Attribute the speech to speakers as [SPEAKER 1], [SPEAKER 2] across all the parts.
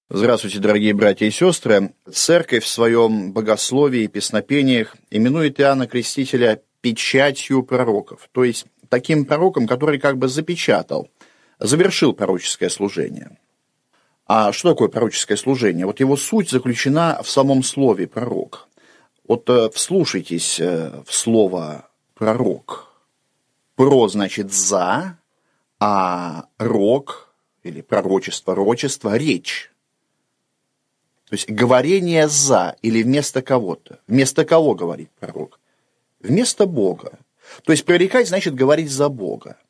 [SPEAKER 1] Здравствуйте, дорогие братья и сестры. Церковь в своем богословии и песнопениях именует Иоанна Крестителя печатью пророков, то есть таким пророком, который как бы запечатал, завершил пророческое служение. А что такое пророческое служение? Вот его суть заключена в самом слове «пророк». Вот вслушайтесь в слово «пророк». «Про» значит «за», а «рок» или пророчество, рочество – «речь». То есть говорение «за» или вместо кого-то. Вместо кого говорит пророк? Вместо Бога. То есть прорекать значит говорить за Бога.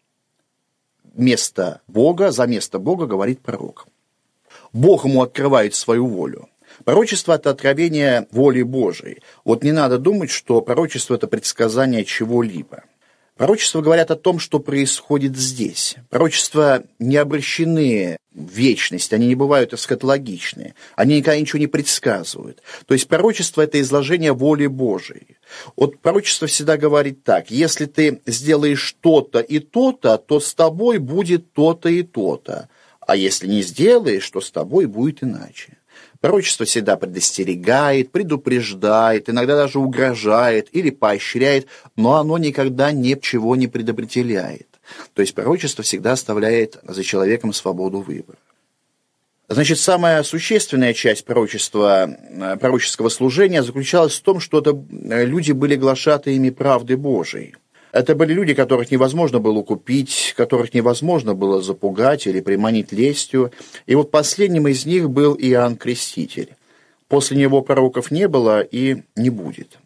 [SPEAKER 1] Вместо Бога, за место Бога говорит пророк. Бог ему открывает свою волю. Пророчество – это откровение воли Божией. Вот не надо думать, что пророчество – это предсказание чего-либо. Пророчества говорят о том, что происходит здесь. Пророчества не обращены в вечность, они не бывают эсхатологичные, они никогда ничего не предсказывают. То есть пророчество – это изложение воли Божией. Вот пророчество всегда говорит так: если ты сделаешь то-то и то-то, то с тобой будет то-то и то-то, а если не сделаешь, то с тобой будет иначе. Пророчество всегда предостерегает, предупреждает, иногда даже угрожает или поощряет, но оно никогда ничего не предопределяет. То есть пророчество всегда оставляет за человеком свободу выбора. Значит, самая существенная часть пророческого служения заключалась в том, что люди были глашатаями правды Божией. Это были люди, которых невозможно было купить, которых невозможно было запугать или приманить лестью. И вот последним из них был Иоанн Креститель. После него пророков не было и не будет.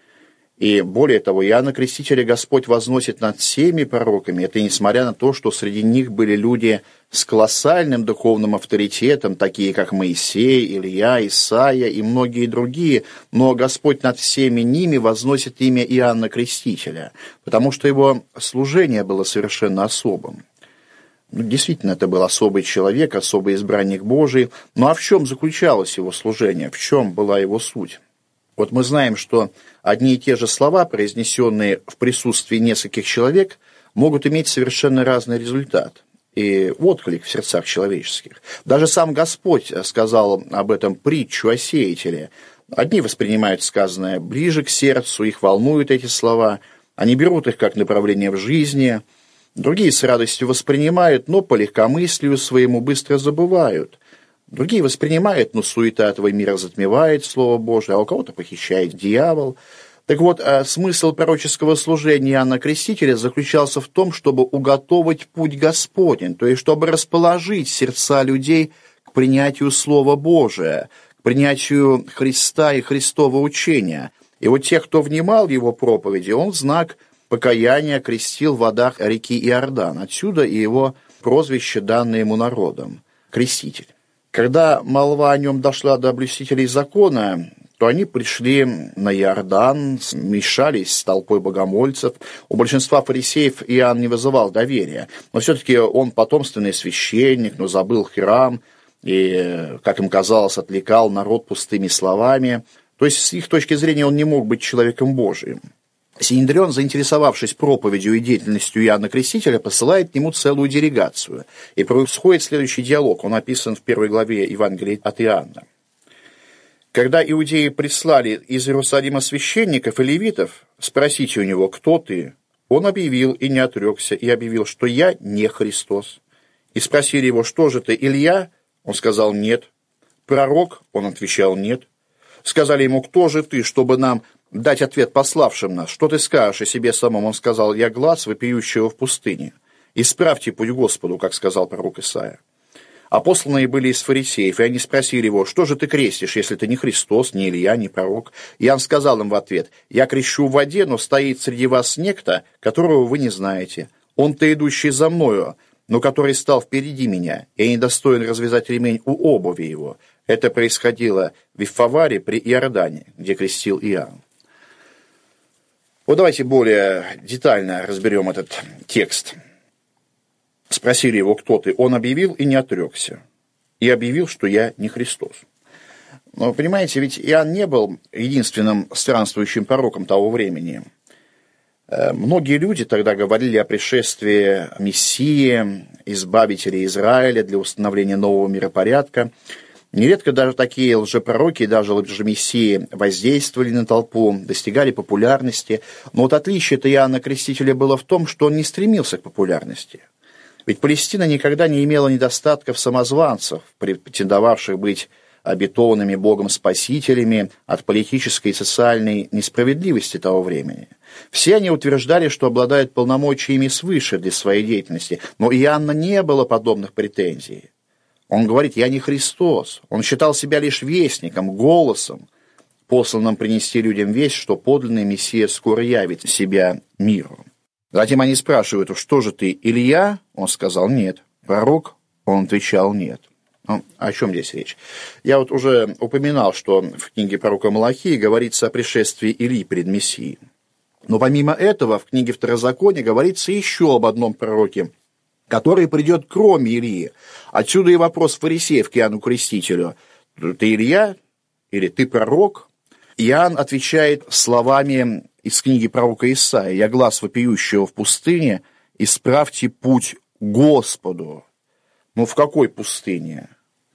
[SPEAKER 1] И более того, Иоанна Крестителя Господь возносит над всеми пророками. Это несмотря на то, что среди них были люди с колоссальным духовным авторитетом, такие как Моисей, Илья, Исаия и многие другие. Но Господь над всеми ними возносит имя Иоанна Крестителя, потому что его служение было совершенно особым. Действительно, это был особый человек, особый избранник Божий. Ну а в чем заключалось его служение? В чем была его суть? Вот мы знаем, что одни и те же слова, произнесенные в присутствии нескольких человек, могут иметь совершенно разный результат и отклик в сердцах человеческих. Даже сам Господь сказал об этом притчу о сеятеле. Одни воспринимают сказанное ближе к сердцу, их волнуют эти слова, они берут их как направление в жизни, другие с радостью воспринимают, но по легкомыслию своему быстро забывают. Другие воспринимают, но суета этого мира затмевает Слово Божие, а у кого-то похищает дьявол. Так вот, смысл пророческого служения Иоанна Крестителя заключался в том, чтобы уготовить путь Господень, то есть чтобы расположить сердца людей к принятию Слова Божия, к принятию Христа и Христова учения. И вот тех, кто внимал его проповеди, он в знак покаяния крестил в водах реки Иордан. Отсюда и его прозвище, данное ему народом – Креститель. Когда молва о нем дошла до блюстителей закона, то они пришли на Иордан, смешались с толпой богомольцев. У большинства фарисеев Иоанн не вызывал доверия, но все-таки он потомственный священник, но забыл храм и, как им казалось, отвлекал народ пустыми словами. То есть, с их точки зрения, он не мог быть человеком Божиим. Синедрион, заинтересовавшись проповедью и деятельностью Иоанна Крестителя, посылает к нему целую делегацию. И происходит следующий диалог. Он описан в 1 главе Евангелия от Иоанна. Когда иудеи прислали из Иерусалима священников и левитов спросить у него: «Кто ты?», он объявил и не отрекся, и объявил, что «я не Христос». И спросили его: «Что же ты, Илья?» Он сказал: «Нет». «Пророк?» Он отвечал: «Нет». Сказали ему: «Кто же ты, чтобы нам дать ответ пославшим нас? Что ты скажешь о себе самом?» Он сказал: «Я глас вопиющего в пустыне. Исправьте путь Господу», как сказал пророк Исаия. А посланные были из фарисеев, и они спросили его: «Что же ты крестишь, если ты не Христос, не Илья, не пророк?» Иоанн сказал им в ответ: «Я крещу в воде, но стоит среди вас некто, которого вы не знаете. Он-то идущий за мною, но который стал впереди меня, и я недостоин развязать ремень у обуви его». Это происходило в Вифаваре при Иордане, где крестил Иоанн. Вот давайте более детально разберем этот текст. Спросили его: «Кто ты?» Он объявил и не отрекся. И объявил, что «я не Христос». Но, понимаете, ведь Иоанн не был единственным странствующим пророком того времени. Многие люди тогда говорили о пришествии Мессии, избавителя Израиля для установления нового миропорядка. Нередко даже такие лжепророки, даже лжемессии воздействовали на толпу, достигали популярности. Но вот отличие-то Иоанна Крестителя было в том, что он не стремился к популярности. Ведь Палестина никогда не имела недостатков самозванцев, претендовавших быть обетованными Богом спасителями от политической и социальной несправедливости того времени. Все они утверждали, что обладают полномочиями свыше для своей деятельности, но у Иоанна не было подобных претензий. Он говорит: «Я не Христос». Он считал себя лишь вестником, голосом, посланным принести людям весть, что подлинный Мессия скоро явит себя миру. Затем они спрашивают: «Что же ты, Илья?» Он сказал: «Нет». «Пророк?» Он отвечал: «Нет». Ну, о чем здесь речь? Я вот уже упоминал, что в книге пророка Малахии говорится о пришествии Илии перед Мессией. Но помимо этого в книге Второзакония говорится еще об одном пророке, который придет кроме Илии. Отсюда и вопрос фарисеев к Иоанну Крестителю: «Ты Илья? Или ты пророк?» Иоанн отвечает словами из книги пророка Исаии: «Я глас вопиющего в пустыне, исправьте путь Господу». Ну, в какой пустыне?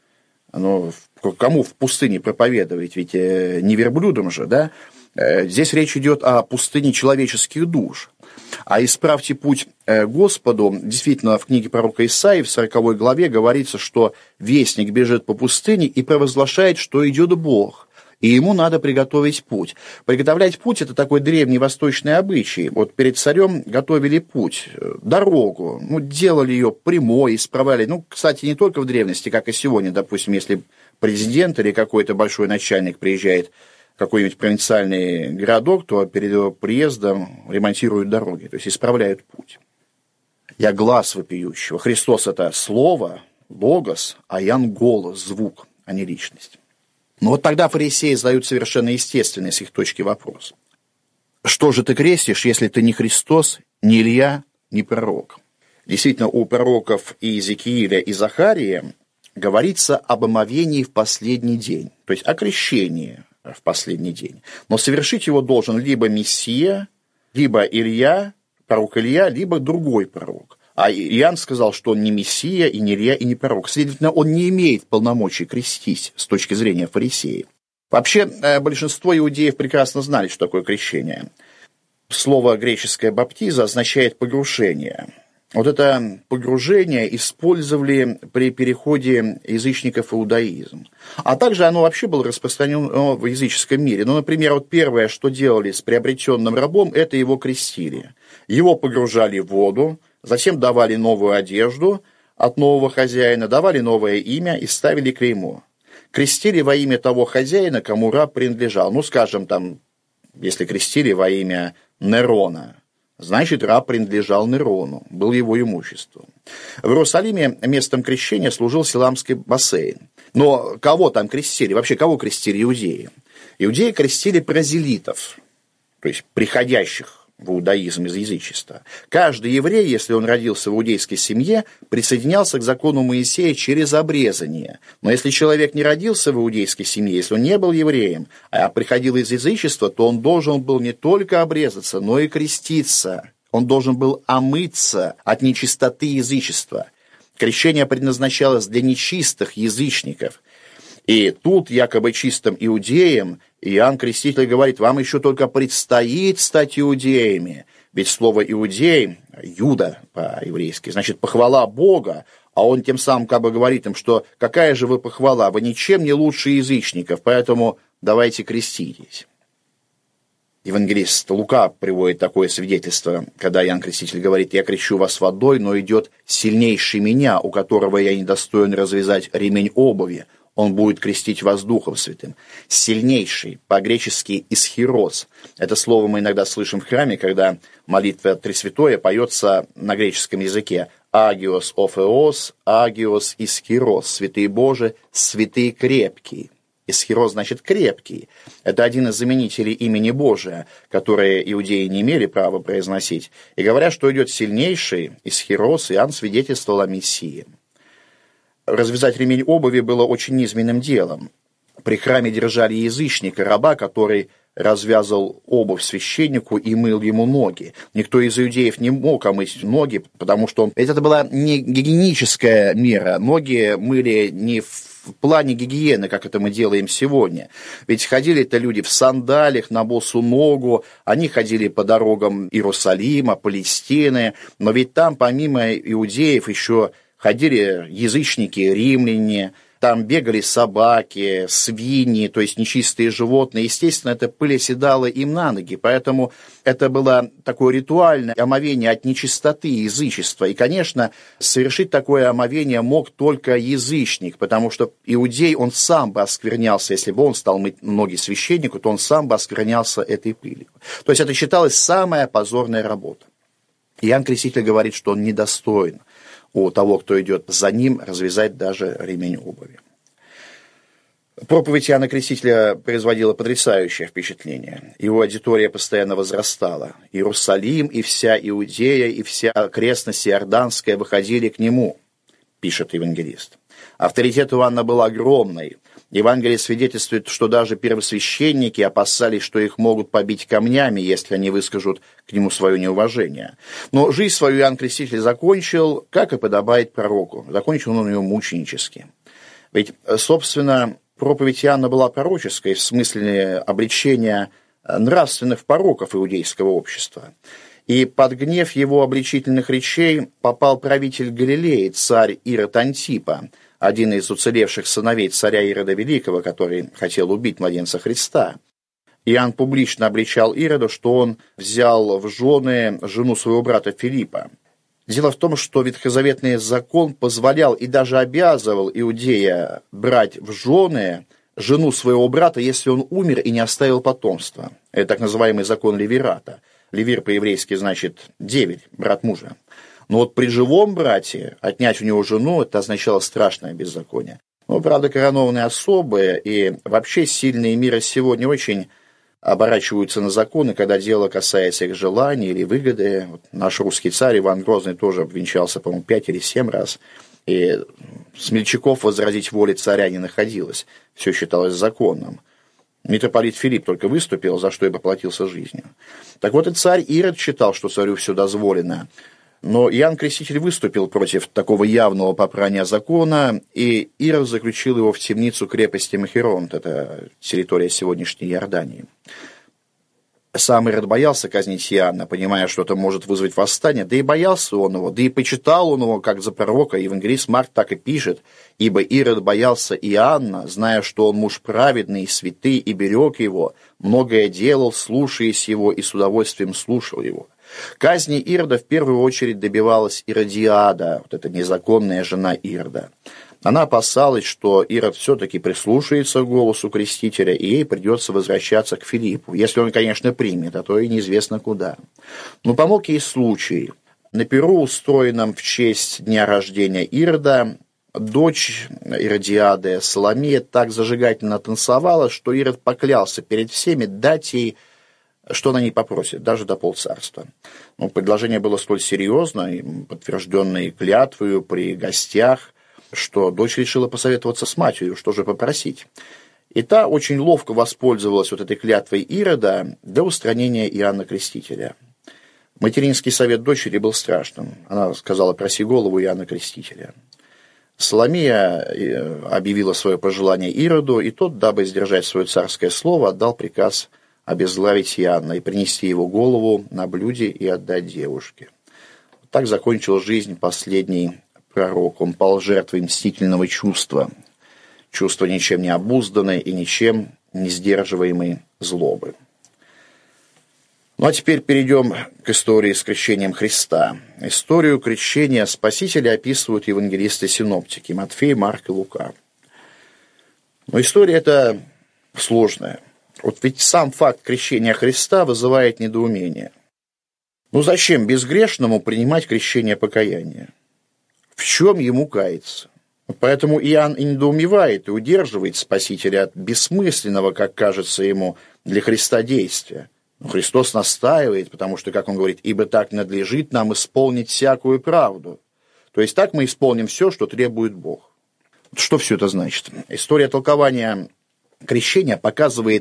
[SPEAKER 1] Кому в пустыне проповедовать? Ведь не верблюдам же, да? Здесь речь идет о пустыне человеческих душ. А «исправьте путь Господу», действительно, в книге пророка Исаии в 40 главе говорится, что вестник бежит по пустыне и провозглашает, что идет Бог, и ему надо приготовить путь. Приготовлять путь – это такой древний восточный обычай. Вот перед царем готовили путь, дорогу, делали ее прямой, исправляли. Кстати, не только в древности, как и сегодня, допустим, если президент или какой-то большой начальник приезжает в какой-нибудь провинциальный городок, то перед его приездом ремонтируют дороги, то есть исправляют путь. «Я глас вопиющего». Христос – это слово, логос, а Иоанн – голос, звук, а не личность. Но вот тогда фарисеи задают совершенно естественный с их точки вопрос: «Что же ты крестишь, если ты не Христос, не Илья, не пророк?» Действительно, у пророков Иезекииля и Захария говорится об омовении в последний день, то есть о крещении в последний день. Но совершить его должен либо Мессия, либо Илья, пророк Илья, либо другой пророк. А Иоанн сказал, что он не Мессия, и не Илья, и не пророк. Следовательно, он не имеет полномочий крестить с точки зрения фарисеев. Вообще, большинство иудеев прекрасно знали, что такое крещение. Слово греческое «баптиза» означает «погружение». Вот это погружение использовали при переходе язычников в иудаизм. А также оно вообще было распространено в языческом мире. Например, вот первое, что делали с приобретенным рабом, это его крестили. Его погружали в воду, затем давали новую одежду от нового хозяина, давали новое имя и ставили клеймо. Крестили во имя того хозяина, кому раб принадлежал. Скажем, если крестили во имя Нерона, значит, раб принадлежал Нерону, был его имуществом. В Иерусалиме местом крещения служил Силамский бассейн. Но кого там крестили? Вообще, кого крестили иудеи? Иудеи крестили прозелитов, то есть приходящих в иудаизм из язычества. Каждый еврей, если он родился в иудейской семье, присоединялся к закону Моисея через обрезание. Но если человек не родился в иудейской семье, если он не был евреем, а приходил из язычества, то он должен был не только обрезаться, но и креститься. Он должен был омыться от нечистоты язычества. Крещение предназначалось для нечистых язычников. И тут якобы чистым иудеям Иоанн Креститель говорит: вам еще только предстоит стать иудеями. Ведь слово «иудей», «юда» по-еврейски, значит «похвала Бога», а он тем самым говорит им, что какая же вы похвала, вы ничем не лучше язычников, поэтому давайте креститесь. Евангелист Лука приводит такое свидетельство, когда Иоанн Креститель говорит: «Я крещу вас водой, но идет сильнейший меня, у которого я недостоин развязать ремень обуви. Он будет крестить вас Духом Святым». Сильнейший, по-гречески «исхирос». Это слово мы иногда слышим в храме, когда молитва Тресвятое поется на греческом языке. «Агиос офеос, агиос исхирос». «Святые Божии, святые крепкие». Исхирос значит «крепкий». Это один из заменителей имени Божия, которое иудеи не имели права произносить. И говорят, что идет сильнейший исхирос, Иоанн свидетельствовал о Мессии. Развязать ремень обуви было очень низменным делом. При храме держали язычника, раба, который развязывал обувь священнику и мыл ему ноги. Никто из иудеев не мог омыть ноги, потому что это была не гигиеническая мера. Ноги мыли не в плане гигиены, как это мы делаем сегодня. Ведь ходили-то люди в сандалиях, на босу ногу, они ходили по дорогам Иерусалима, Палестины, но ведь там помимо иудеев еще ходили язычники, римляне, там бегали собаки, свиньи, то есть нечистые животные. Естественно, эта пыль оседала им на ноги, поэтому это было такое ритуальное омовение от нечистоты, язычества. И, конечно, совершить такое омовение мог только язычник, потому что иудей, он сам бы осквернялся, если бы он стал мыть ноги священнику, то он сам бы осквернялся этой пылью. То есть это считалось самая позорная работа. Иоанн Креститель говорит, что он недостоин у того, кто идет за ним, развязать даже ремень обуви. Проповедь Иоанна Крестителя производила потрясающее впечатление. Его аудитория постоянно возрастала. Иерусалим и вся Иудея, и вся окрестность Иорданская выходили к нему, пишет евангелист. Авторитет Иоанна был огромный. Евангелие свидетельствует, что даже первосвященники опасались, что их могут побить камнями, если они выскажут к нему свое неуважение. Но жизнь свою Иоанн Креститель закончил, как и подобает пророку. Закончил он ее мученически. Ведь, собственно, проповедь Иоанна была пророческой в смысле обличения нравственных пороков иудейского общества. И под гнев его обличительных речей попал правитель Галилеи, царь Ирод Антипа, один из уцелевших сыновей царя Ирода Великого, который хотел убить младенца Христа. Иоанн публично обличал Ирода, что он взял в жены жену своего брата Филиппа. Дело в том, что ветхозаветный закон позволял и даже обязывал иудея брать в жены жену своего брата, если он умер и не оставил потомства. Это так называемый закон Левирата. Левир по-еврейски значит деверь, брат мужа. Но вот при живом брате отнять у него жену, это означало страшное беззаконие. Но, правда, коронованные особы и вообще сильные мира сегодня очень оборачиваются на законы, когда дело касается их желаний или выгоды. Вот наш русский царь Иван Грозный тоже обвенчался, по-моему, 5 или 7 раз. И смельчаков возразить воле царя не находилось. Все считалось законным. Митрополит Филипп только выступил, за что и поплатился жизнью. Так вот и царь Ирод считал, что царю все дозволено. Но Иоанн Креститель выступил против такого явного попрания закона, и Ирод заключил его в темницу крепости Махеронт, это территория сегодняшней Иордании. Сам Ирод боялся казнить Иоанна, понимая, что это может вызвать восстание, да и боялся он его, да и почитал он его как за пророка. Евангелист Марк так и пишет: «Ибо Ирод боялся Иоанна, зная, что он муж праведный и святый, и берег его, многое делал, слушаясь его, и с удовольствием слушал его». Казни Ирода в первую очередь добивалась Иродиада, вот эта незаконная жена Ирода. Она опасалась, что Ирод все-таки прислушается к голосу Крестителя, и ей придется возвращаться к Филиппу, если он, конечно, примет, а то и неизвестно куда. Но помог ей случай. На пиру, устроенном в честь дня рождения Ирода, дочь Иродиады, Соломея, так зажигательно танцевала, что Ирод поклялся перед всеми дать ей, что она не попросит, даже до полцарства. Но предложение было столь серьезно, подтвержденное клятвою при гостях, что дочь решила посоветоваться с матерью, что же попросить. И та очень ловко воспользовалась вот этой клятвой Ирода для устранения Иоанна Крестителя. Материнский совет дочери был страшным. Она сказала: «Проси голову Иоанна Крестителя». Соломея объявила свое пожелание Ироду, и тот, дабы сдержать свое царское слово, отдал приказ обезглавить Иоанна и принести его голову на блюде и отдать девушке. Так закончил жизнь последний пророк. Он пал жертвой мстительного чувства, чувства ничем не обузданной и ничем не сдерживаемой злобы. Ну а теперь перейдем к истории с крещением Христа. Историю крещения Спасителя описывают евангелисты-синоптики Матфей, Марк и Лука. Но история эта сложная. Вот ведь сам факт крещения Христа вызывает недоумение. Ну зачем безгрешному принимать крещение покаяния? В чем ему каяться? Поэтому Иоанн и недоумевает, и удерживает Спасителя от бессмысленного, как кажется ему, для Христа действия. Но Христос настаивает, потому что, как он говорит, «ибо так надлежит нам исполнить всякую правду». То есть так мы исполним все, что требует Бог. Что все это значит? История толкования крещения показывает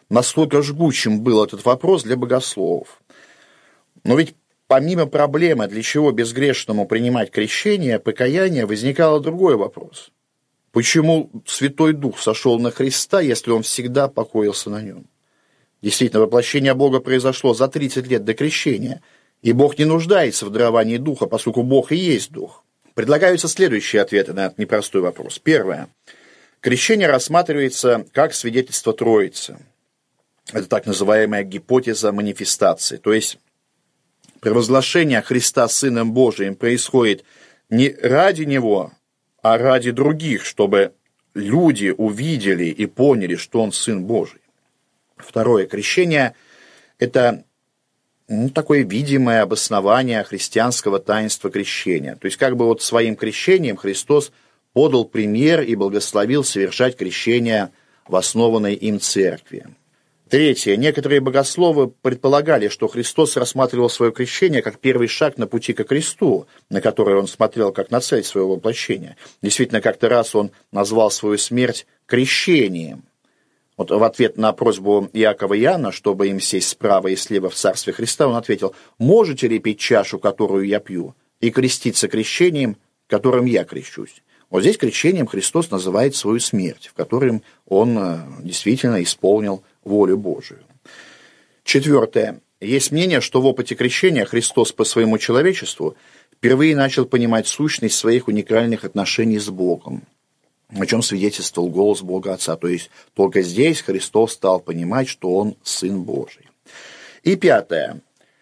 [SPEAKER 1] настолько жгучим был этот вопрос для богословов. Но ведь помимо проблемы, для чего безгрешному принимать крещение, покаяние, возникал другой вопрос. Почему Святой Дух сошел на Христа, если Он всегда покоился на Нем? Действительно, воплощение Бога произошло за 30 лет до крещения, и Бог не нуждается в даровании Духа, поскольку Бог и есть Дух. Предлагаются следующие ответы на этот непростой вопрос. Первое. Крещение рассматривается как свидетельство Троицы. Это так называемая гипотеза манифестации. То есть, провозглашение Христа Сыном Божиим происходит не ради Него, а ради других, чтобы люди увидели и поняли, что Он Сын Божий. Второе. Крещение – это такое видимое обоснование христианского таинства крещения. То есть, как бы вот своим крещением Христос подал пример и благословил совершать крещение в основанной им церкви. Третье. Некоторые богословы предполагали, что Христос рассматривал свое крещение как первый шаг на пути ко кресту, на который Он смотрел как на цель своего воплощения. Действительно, как-то раз Он назвал свою смерть крещением. Вот в ответ на просьбу Иакова и Иоанна, чтобы им сесть справа и слева в Царстве Христа, Он ответил: «Можете ли пить чашу, которую я пью, и креститься крещением, которым я крещусь?» Вот здесь крещением Христос называет свою смерть, в которой Он действительно исполнил волю Божию. Четвертое. Есть мнение, что в опыте крещения Христос по своему человечеству впервые начал понимать сущность своих уникальных отношений с Богом, о чем свидетельствовал голос Бога Отца. То есть только здесь Христос стал понимать, что Он Сын Божий. И пятое.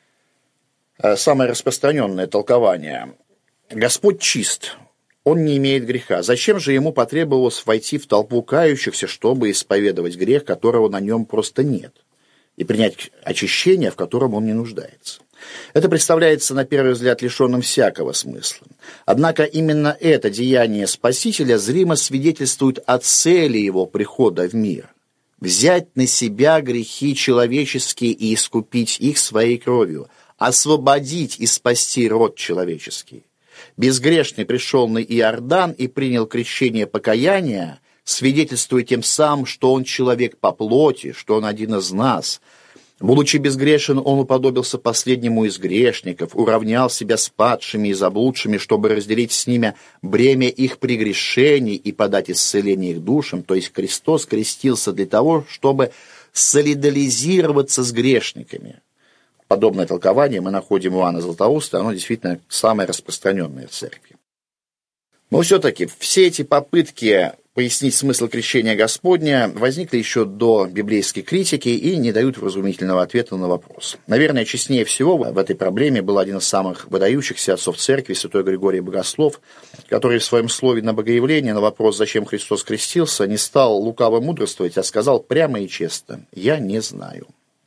[SPEAKER 1] Самое распространенное толкование. Господь чист. Он не имеет греха. Зачем же ему потребовалось войти в толпу кающихся, чтобы исповедовать грех, которого на нем просто нет, и принять очищение, в котором он не нуждается? Это представляется, на первый взгляд, лишенным всякого смысла. Однако именно это деяние Спасителя зримо свидетельствует о цели его прихода в мир. Взять на себя грехи человеческие и искупить их своей кровью, освободить и спасти род человеческий. Безгрешный пришел на Иордан и принял крещение покаяния, свидетельствуя тем самым, что он человек по плоти, что он один из нас. Будучи безгрешен, он уподобился последнему из грешников, уравнял себя с падшими и заблудшими, чтобы разделить с ними бремя их прегрешений и подать исцеление их душам. То есть Христос крестился для того, чтобы солидаризироваться с грешниками. Подобное толкование мы находим у Иоанна Златоуста, оно действительно самое распространенное в церкви. Но все-таки все эти попытки пояснить смысл крещения Господня возникли еще до библейской критики и не дают вразумительного ответа на вопрос. Наверное, честнее всего в этой проблеме был один из самых выдающихся отцов церкви, святой Григорий Богослов, который в своем слове на Богоявление на вопрос, зачем Христос крестился, не стал лукаво мудрствовать, а сказал прямо и честно: «Я не знаю».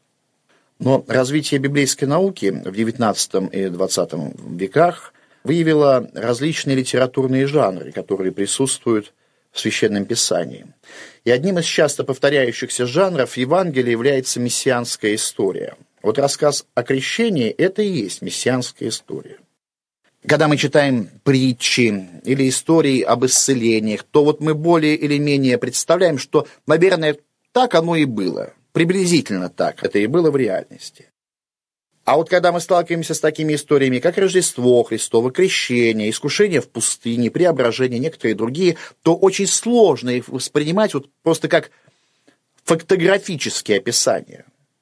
[SPEAKER 1] Но развитие библейской науки в XIX и XX веках выявило различные литературные жанры, которые присутствуют в Священном Писании. И одним из часто повторяющихся жанров Евангелия является мессианская история. Вот рассказ о крещении – это и есть мессианская история. Когда мы читаем притчи или истории об исцелениях, то вот мы более или менее представляем, что, наверное, так оно и было. Приблизительно так это и было в реальности. А вот когда мы сталкиваемся с такими историями, как Рождество Христово, крещение, искушение в пустыне, преображение, некоторые другие, то очень сложно их воспринимать вот просто как фактографические описания.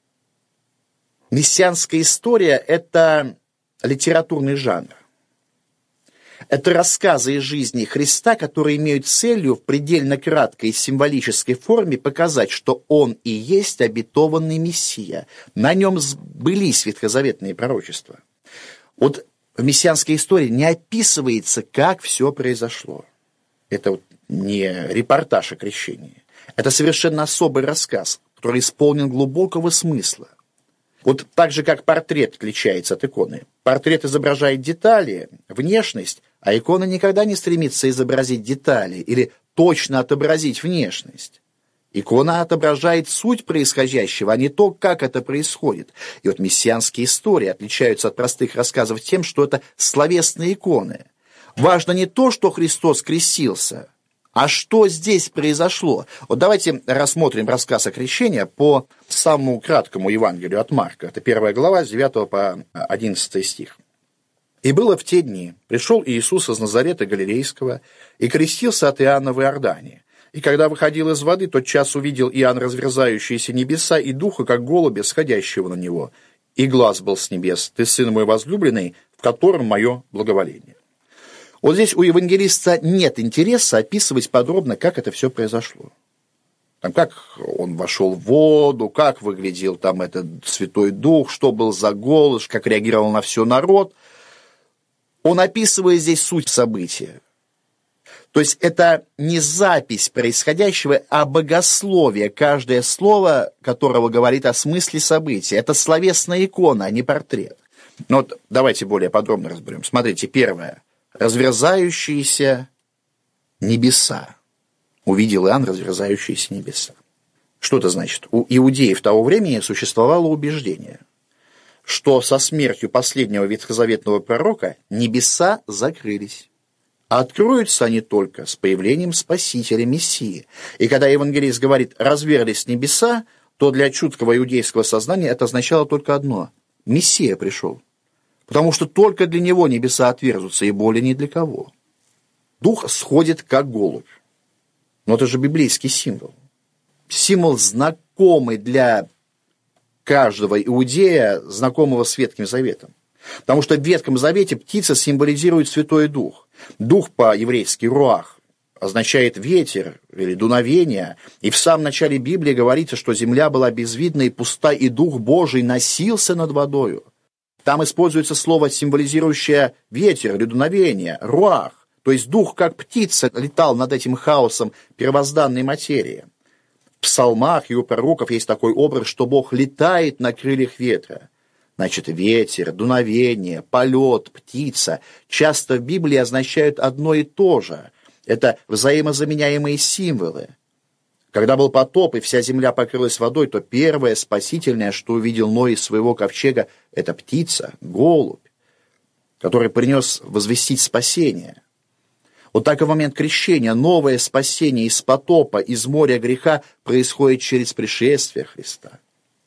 [SPEAKER 1] Мессианская история – это литературный жанр. Это рассказы из жизни Христа, которые имеют целью в предельно краткой и символической форме показать, что Он и есть обетованный Мессия. На Нем сбылись ветхозаветные пророчества. Вот в мессианской истории не описывается, как все произошло. Это вот не репортаж о крещении. Это совершенно особый рассказ, который исполнен глубокого смысла. Вот так же, как портрет отличается от иконы. Портрет изображает детали, внешность, а икона никогда не стремится изобразить детали или точно отобразить внешность. Икона отображает суть происходящего, а не то, как это происходит. И вот мессианские истории отличаются от простых рассказов тем, что это словесные иконы. Важно не то, что Христос крестился, А что здесь произошло? Вот давайте рассмотрим рассказ о крещении по самому краткому Евангелию от Марка. Это 1 глава, с 9 по 11 стих. «И было в те дни, пришел Иисус из Назарета Галилейского и крестился от Иоанна в Иордане. И когда выходил из воды, тотчас увидел Иоанн разверзающиеся небеса и духа, как голубя, сходящего на него. И глас был с небес: Ты, сын мой возлюбленный, в котором мое благоволение». Вот здесь у евангелиста нет интереса описывать подробно, как это все произошло. Там, как он вошел в воду, как выглядел там этот Святой Дух, что был за голос, как реагировал на все народ. Он описывает здесь суть события. То есть это не запись происходящего, а богословие, каждое слово которого говорит о смысле события. Это словесная икона, а не портрет. Но вот давайте более подробно разберем. Смотрите, первое. Разверзающиеся небеса. Увидел Иоанн разверзающиеся небеса. Что это значит? У иудеев того времени существовало убеждение, что со смертью последнего ветхозаветного пророка небеса закрылись. А откроются они только с появлением Спасителя Мессии. И когда евангелист говорит «разверлись небеса», то для чуткого иудейского сознания это означало только одно – Мессия пришел. Потому что только для него небеса отверзутся, и более ни для кого. Дух сходит, как голубь. Но это же библейский символ. Символ, знакомый для каждого иудея, знакомого с Ветхим Заветом. Потому что в Ветхом Завете птица символизирует Святой Дух. Дух по-еврейски «руах» означает ветер или дуновение. И в самом начале Библии говорится, что земля была безвидна и пуста, и Дух Божий носился над водою. Там используется слово, символизирующее ветер или дуновение, руах, то есть дух, как птица, летал над этим хаосом первозданной материи. В псалмах и у пророков есть такой образ, что Бог летает на крыльях ветра. Значит, ветер, дуновение, полет, птица часто в Библии означают одно и то же. Это взаимозаменяемые символы. Когда был потоп, и вся земля покрылась водой, то первое спасительное, что увидел Ной из своего ковчега, это птица, голубь, который принес возвестить спасение. Вот так и в момент крещения новое спасение из потопа, из моря греха происходит через пришествие Христа.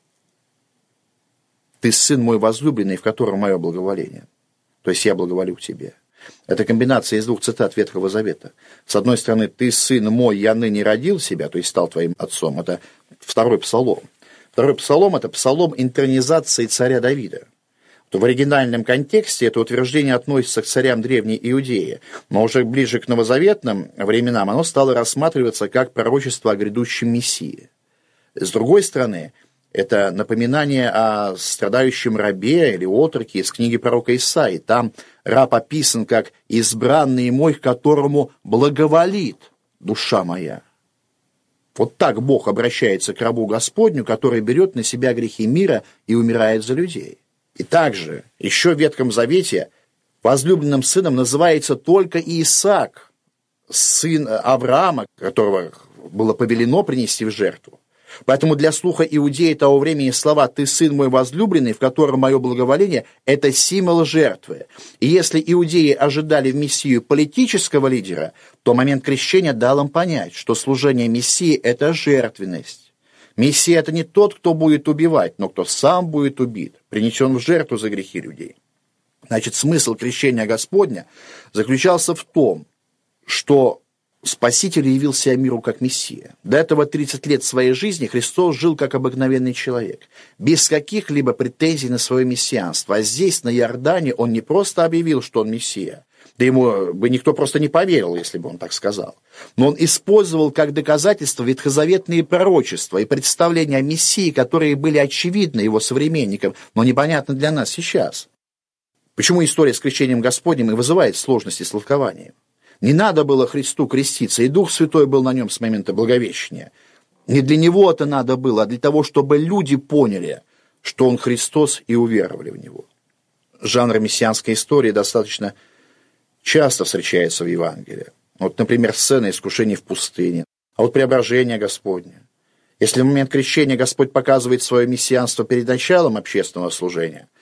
[SPEAKER 1] «Ты, сын мой возлюбленный, в котором мое благоволение». То есть я благоволю к тебе. Это комбинация из двух цитат Ветхого Завета. С одной стороны, «Ты, сын мой, я ныне родил себя», то есть стал твоим отцом. Это второй псалом. Второй псалом – это псалом интронизации царя Давида. В оригинальном контексте это утверждение относится к царям Древней Иудеи, но уже ближе к новозаветным временам оно стало рассматриваться как пророчество о грядущем Мессии. С другой стороны, это напоминание о страдающем рабе или отроке из книги пророка Исаии. Там раб описан как «избранный мой, к которому благоволит душа моя». Вот так Бог обращается к рабу Господню, который берет на себя грехи мира и умирает за людей. И также еще в Ветхом Завете возлюбленным сыном называется только Исаак, сын Авраама, которого было повелено принести в жертву. Поэтому для слуха иудеи того времени слова «ты сын мой возлюбленный, в котором мое благоволение» – это символ жертвы. И если иудеи ожидали в Мессию политического лидера, то момент крещения дал им понять, что служение Мессии – это жертвенность. Мессия – это не тот, кто будет убивать, но кто сам будет убит, принесен в жертву за грехи людей. Значит, смысл крещения Господня заключался в том, что Спаситель явился миру как Мессия. До этого 30 лет своей жизни Христос жил как обыкновенный человек, без каких-либо претензий на свое мессианство. А здесь, на Иордане, он не просто объявил, что он Мессия, да ему бы никто просто не поверил, если бы он так сказал. Но он использовал как доказательство ветхозаветные пророчества и представления о Мессии, которые были очевидны его современникам, но непонятны для нас сейчас. Почему история с крещением Господним и вызывает сложности с толкованием? Не надо было Христу креститься, и Дух Святой был на нем с момента Благовещения. Не для него это надо было, а для того, чтобы люди поняли, что он Христос, и уверовали в него. Жанр мессианской истории достаточно часто встречается в Евангелии. Вот, например, сцена искушений в пустыне, а вот преображение Господне. Если в момент крещения Господь показывает свое мессианство перед началом общественного служения,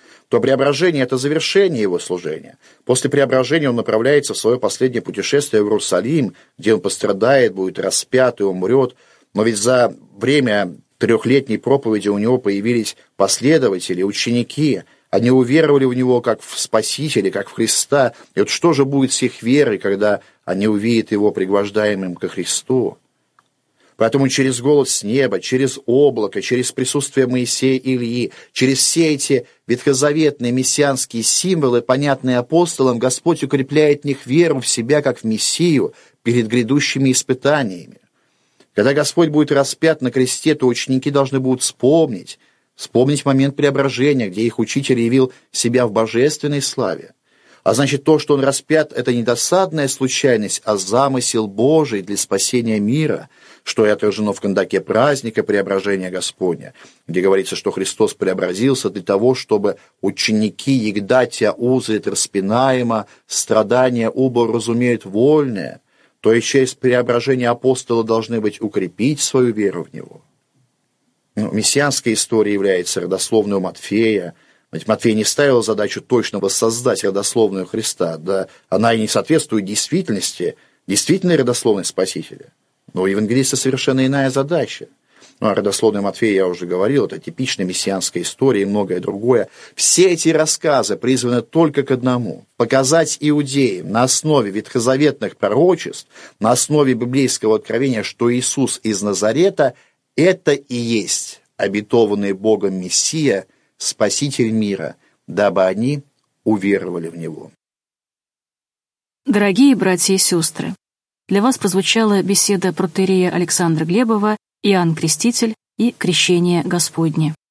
[SPEAKER 1] то преображение – это завершение его служения. После преображения он направляется в свое последнее путешествие в Иерусалим, где он пострадает, будет распят и умрет. Но ведь за время трехлетней проповеди у него появились последователи, ученики. Они уверовали в него как в Спасителя, как в Христа. И вот что же будет с их верой, когда они увидят его пригвождаемым ко Христу? Поэтому через голос с неба, через облако, через присутствие Моисея и Ильи, через все эти ветхозаветные мессианские символы, понятные апостолам, Господь укрепляет в них веру в себя, как в Мессию, перед грядущими испытаниями. Когда Господь будет распят на кресте, то ученики должны будут вспомнить момент преображения, где их учитель явил себя в божественной славе. А значит, то, что он распят, это не досадная случайность, а замысел Божий для спасения мира, что и отражено в кондаке праздника преображения Господня, где говорится, что Христос преобразился для того, чтобы ученики егдатя узрят распинаемо, страдания убо разумеют вольное, то есть через преображение апостола должны быть укрепить свою веру в Него. Мессианская история является родословной у Матфея. Ведь Матфей не ставил задачу точно воссоздать родословную Христа, да она и не соответствует действительности, действительной родословной Спасителя. Но у евангелиста совершенно иная задача. Ну, о родословной Матфея я уже говорил, это типичная мессианская история и многое другое. Все эти рассказы призваны только к одному – показать иудеям на основе ветхозаветных пророчеств, на основе библейского откровения, что Иисус из Назарета – это и есть обетованный Богом Мессия, Спаситель мира, дабы они уверовали в Него.
[SPEAKER 2] Дорогие братья и сестры, для вас прозвучала беседа протоиерея Александра Глебова «Иоанн Креститель и крещение Господне».